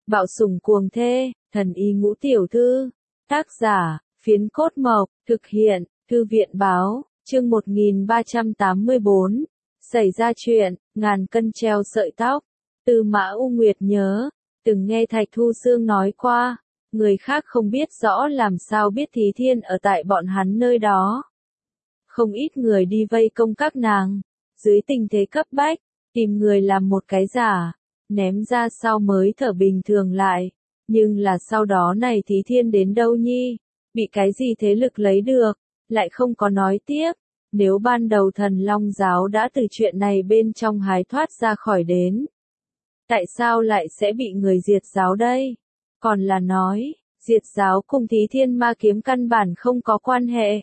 Bạo sủng cuồng thê, thần y ngũ tiểu thư. Tác giả, Phiến Cốt Mộc, thực hiện, Thư viện báo, chương 1384. Xảy ra chuyện, ngàn cân treo sợi tóc. Tư Mã U Nguyệt nhớ, từng nghe Thạch Thu Xương nói qua, người khác không biết rõ làm sao biết Thí Thiên ở tại bọn hắn nơi đó. Không ít người đi vây công các nàng, dưới tình thế cấp bách, tìm người làm một cái giả, ném ra sau mới thở bình thường lại. Nhưng là sau đó này Thí Thiên đến đâu nhi, bị cái gì thế lực lấy được, lại không có nói tiếp. Nếu ban đầu Thần Long giáo đã từ chuyện này bên trong hái thoát ra khỏi đến, tại sao lại sẽ bị người diệt giáo đây? Còn là nói, diệt giáo cùng Thí Thiên ma kiếm căn bản không có quan hệ.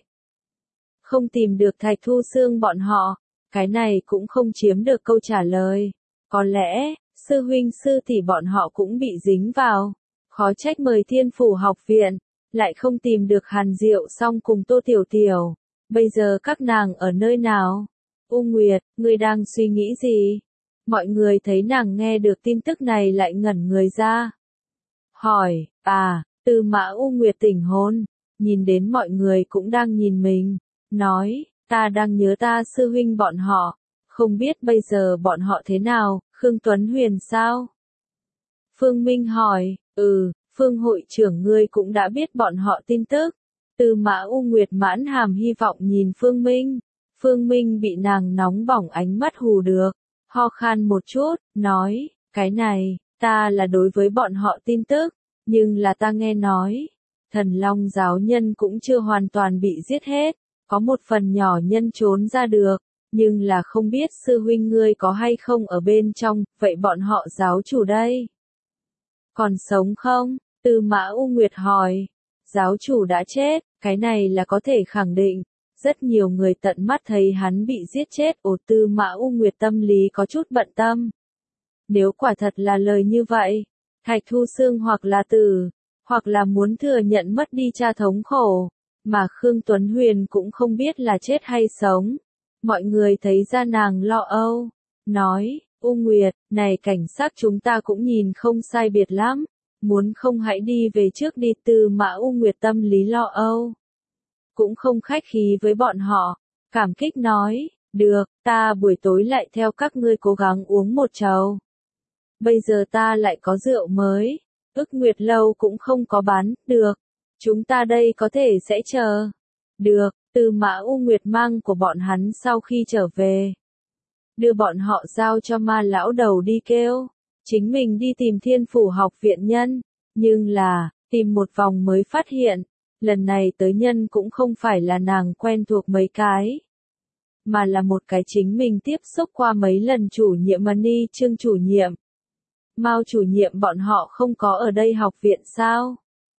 Không tìm được Thạch Thu Xương bọn họ, cái này cũng không chiếm được câu trả lời. Có lẽ, sư huynh sư tỷ bọn họ cũng bị dính vào. Khó trách mời Thiên Phủ học viện, lại không tìm được Hàn Diệu Song cùng Tô Tiểu Tiểu. Bây giờ các nàng ở nơi nào? U Nguyệt, ngươi đang suy nghĩ gì? Mọi người thấy nàng nghe được tin tức này lại ngẩn người ra. Hỏi, Tư Mã U Nguyệt tỉnh hồn, nhìn đến mọi người cũng đang nhìn mình, nói, ta đang nhớ ta sư huynh bọn họ, không biết bây giờ bọn họ thế nào, Khương Tuấn Huyền sao? Phương Minh hỏi, Phương hội trưởng ngươi cũng đã biết bọn họ tin tức. Tư Mã U Nguyệt mãn hàm hy vọng nhìn Phương Minh. Phương Minh bị nàng nóng bỏng ánh mắt hù được, ho khan một chút, nói, cái này, ta là đối với bọn họ tin tức, nhưng là ta nghe nói, Thần Long giáo nhân cũng chưa hoàn toàn bị giết hết, có một phần nhỏ nhân trốn ra được, nhưng là không biết sư huynh ngươi có hay không ở bên trong, vậy bọn họ giáo chủ đây? Còn sống không? Tư Mã U Nguyệt hỏi. Giáo chủ đã chết, cái này là có thể khẳng định. Rất nhiều người tận mắt thấy hắn bị giết chết. Tư Mã U Nguyệt tâm lý có chút bận tâm. Nếu quả thật là lời như vậy, Thạch Thu Xương hoặc là tử, hoặc là muốn thừa nhận mất đi cha thống khổ, mà Khương Tuấn Huyền cũng không biết là chết hay sống. Mọi người thấy ra nàng lo âu, nói, U Nguyệt, này cảnh sắc chúng ta cũng nhìn không sai biệt lắm, muốn không hãy đi về trước đi. Tư Mã U Nguyệt tâm lý lo âu, cũng không khách khí với bọn họ, cảm kích nói, được, ta buổi tối lại theo các ngươi cố gắng uống một chầu. Bây giờ ta lại có rượu mới, Ức Nguyệt lâu cũng không có bán, được, chúng ta đây có thể sẽ chờ. Được, Tư Mã U Nguyệt mang của bọn hắn sau khi trở về, đưa bọn họ giao cho Ma lão đầu đi kêu, chính mình đi tìm Thiên Phủ học viện nhân, nhưng là, tìm một vòng mới phát hiện, lần này tới nhân cũng không phải là nàng quen thuộc mấy cái, mà là một cái chính mình tiếp xúc qua mấy lần chủ nhiệm Mani Trương chủ nhiệm. Mao chủ nhiệm bọn họ không có ở đây học viện sao?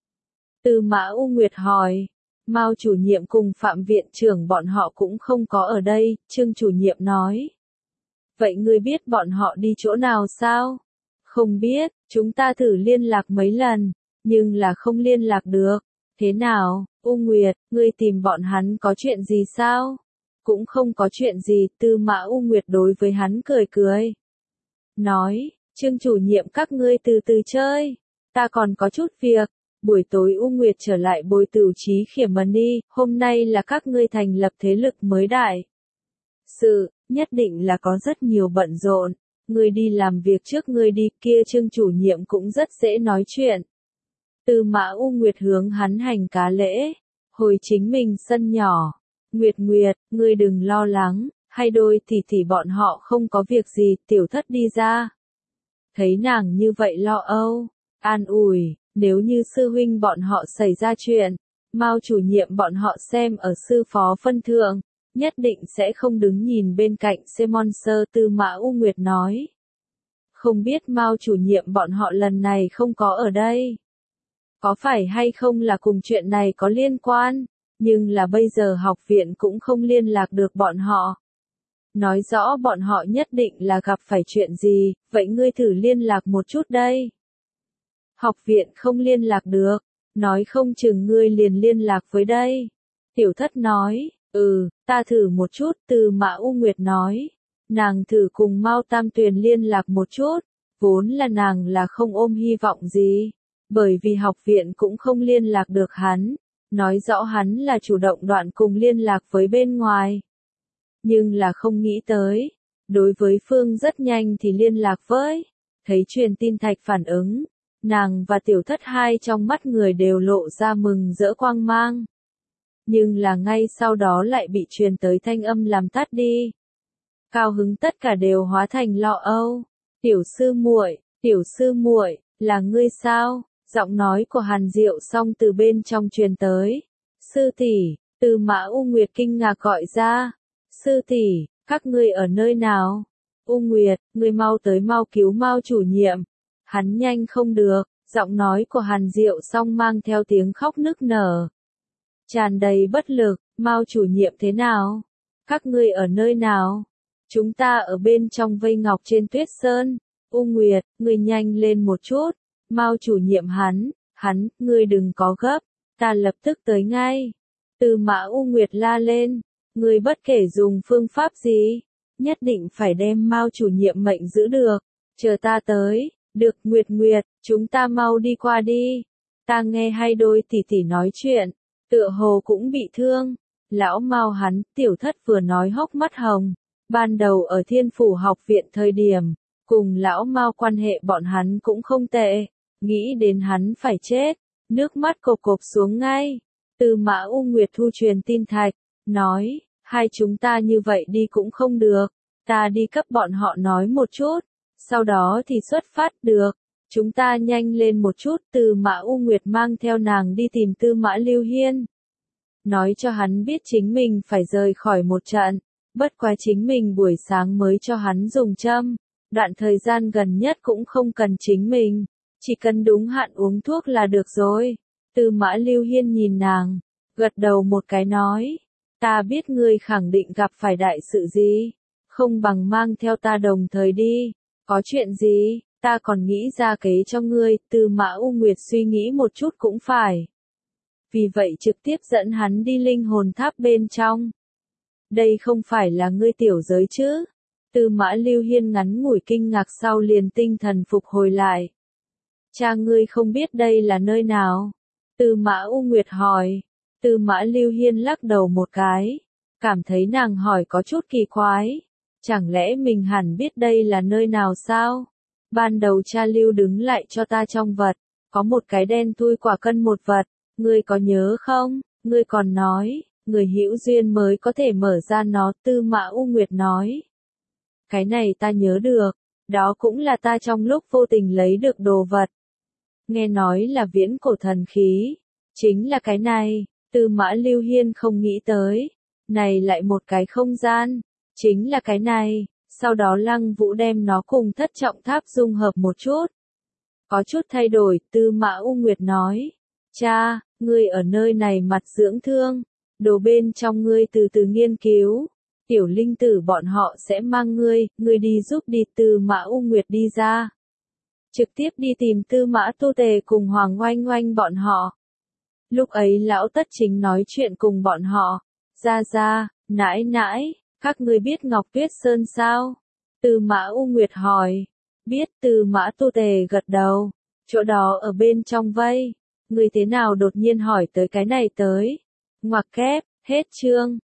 Tư Mã U Nguyệt hỏi. Mao chủ nhiệm cùng Phạm viện trưởng bọn họ cũng không có ở đây, Trương chủ nhiệm nói. Vậy ngươi biết bọn họ đi chỗ nào sao? Không biết, chúng ta thử liên lạc mấy lần, nhưng là không liên lạc được. Thế nào, U Nguyệt, ngươi tìm bọn hắn có chuyện gì sao? Cũng không có chuyện gì. Tư Mã U Nguyệt đối với hắn cười cười. Nói, Trương chủ nhiệm các ngươi từ từ chơi, ta còn có chút việc. Buổi tối U Nguyệt trở lại bồi Tửu Chí Khiểm Mani, hôm nay là các ngươi thành lập thế lực mới đại. Sự, nhất định là có rất nhiều bận rộn, ngươi đi làm việc trước ngươi đi, kia Trương chủ nhiệm cũng rất dễ nói chuyện. Tư Mã U Nguyệt hướng hắn hành cá lễ, hồi chính mình sân nhỏ. Nguyệt Nguyệt, ngươi đừng lo lắng, hai đôi tỷ tỷ bọn họ không có việc gì. Tiểu Thất đi ra, thấy nàng như vậy lo âu, an ủi. Nếu như sư huynh bọn họ xảy ra chuyện, Mao chủ nhiệm bọn họ xem ở sư phó phân thượng, nhất định sẽ không đứng nhìn bên cạnh Monster. Tư Mã U Nguyệt nói. Không biết Mao chủ nhiệm bọn họ lần này không có ở đây, có phải hay không là cùng chuyện này có liên quan, nhưng là bây giờ học viện cũng không liên lạc được bọn họ. Nói rõ bọn họ nhất định là gặp phải chuyện gì, vậy ngươi thử liên lạc một chút đây. Học viện không liên lạc được, nói không chừng ngươi liền liên lạc với đây. Tiểu Thất nói, ta thử một chút. Tư Mã U Nguyệt nói, nàng thử cùng Mao Tam Tuyền liên lạc một chút, Vốn là nàng là không ôm hy vọng gì, bởi vì học viện cũng không liên lạc được hắn, nói rõ hắn là chủ động đoạn cùng liên lạc với bên ngoài. Nhưng là không nghĩ tới, đối với Phương rất nhanh thì liên lạc với, thấy truyền tin thạch phản ứng, nàng và tiểu thất hai trong mắt người đều lộ ra mừng rỡ quang mang. Nhưng là ngay sau đó lại bị truyền tới thanh âm làm tắt đi. Cao hứng tất cả đều hóa thành lo âu. Tiểu sư muội, là ngươi sao? Giọng nói của Hàn Diệu Song từ bên trong truyền tới. Sư tỷ, Từ Mã U Nguyệt kinh ngạc gọi ra. Sư tỷ, các ngươi ở nơi nào? U Nguyệt, ngươi mau tới mau cứu Mao chủ nhiệm. Hắn nhanh không được, giọng nói của Hàn Diệu Song mang theo tiếng khóc nức nở. Tràn đầy bất lực, Mao chủ nhiệm thế nào? Các ngươi ở nơi nào? Chúng ta ở bên trong vây ngọc trên tuyết sơn. U Nguyệt, ngươi nhanh lên một chút. Mao chủ nhiệm ngươi đừng có gấp, ta lập tức tới ngay. Từ Mã U Nguyệt la lên, ngươi bất kể dùng phương pháp gì, nhất định phải đem Mao chủ nhiệm mệnh giữ được, chờ ta tới, được Nguyệt Nguyệt, chúng ta mau đi qua đi. Ta nghe hai đôi tỷ tỷ nói chuyện, tựa hồ cũng bị thương. Lão Mao tiểu thất vừa nói hốc mắt hồng, ban đầu ở Thiên Phủ học viện thời điểm, cùng lão Mao quan hệ bọn hắn cũng không tệ, nghĩ đến hắn phải chết, nước mắt cộp cộp xuống ngay. Từ Mã U Nguyệt thu truyền tin thạch, nói, hai chúng ta như vậy đi cũng không được, ta đi cấp bọn họ nói một chút, sau đó thì xuất phát được, chúng ta nhanh lên một chút. Từ Mã U Nguyệt mang theo nàng đi tìm Tư Mã Lưu Hiên, nói cho hắn biết chính mình phải rời khỏi một trận, bất quá chính mình buổi sáng mới cho hắn dùng châm, đoạn thời gian gần nhất cũng không cần chính mình, chỉ cần đúng hạn uống thuốc là được rồi. Tư Mã Lưu Hiên nhìn nàng, gật đầu một cái nói, ta biết ngươi khẳng định gặp phải đại sự gì, không bằng mang theo ta đồng thời đi, có chuyện gì, ta còn nghĩ ra kế cho ngươi. Tư Mã U Nguyệt suy nghĩ một chút cũng phải. Vì vậy trực tiếp dẫn hắn đi linh hồn tháp bên trong. Đây không phải là ngươi tiểu giới chứ? Tư Mã Lưu Hiên ngắn ngủi kinh ngạc sau liền tinh thần phục hồi lại. Cha ngươi không biết đây là nơi nào? Tư Mã U Nguyệt hỏi. Tư Mã Lưu Hiên lắc đầu một cái, cảm thấy nàng hỏi có chút kỳ quái. Chẳng lẽ mình hẳn biết đây là nơi nào sao? Ban đầu cha lưu đứng lại cho ta trong vật, có một cái đen thui quả cân một vật, ngươi có nhớ không? Ngươi còn nói, người hữu duyên mới có thể mở ra nó. Tư Mã U Nguyệt nói. Cái này ta nhớ được, đó cũng là ta trong lúc vô tình lấy được đồ vật. Nghe nói là viễn cổ thần khí, chính là cái này. Tư Mã Lưu Hiên không nghĩ tới, này lại một cái không gian, chính là cái này. Sau đó Lăng Vũ đem nó cùng thất trọng tháp dung hợp một chút. Có chút thay đổi. Tư Mã U Nguyệt nói, cha, ngươi ở nơi này mặt dưỡng thương, đồ bên trong ngươi từ từ nghiên cứu, tiểu linh tử bọn họ sẽ mang ngươi đi giúp đi. Tư Mã U Nguyệt đi ra, trực tiếp đi tìm Tư Mã Tu Tề cùng Hoàng Oanh Oanh bọn họ. Lúc ấy lão Tất Chính nói chuyện cùng bọn họ, ra, nãi nãi, các ngươi biết Ngọc Tuyết Sơn sao? Tư Mã U Nguyệt hỏi. Biết. Tư Mã Tu Tề gật đầu, chỗ đó ở bên trong vây. Ngươi thế nào đột nhiên hỏi tới cái này tới? Ngoặc kép, hết chương.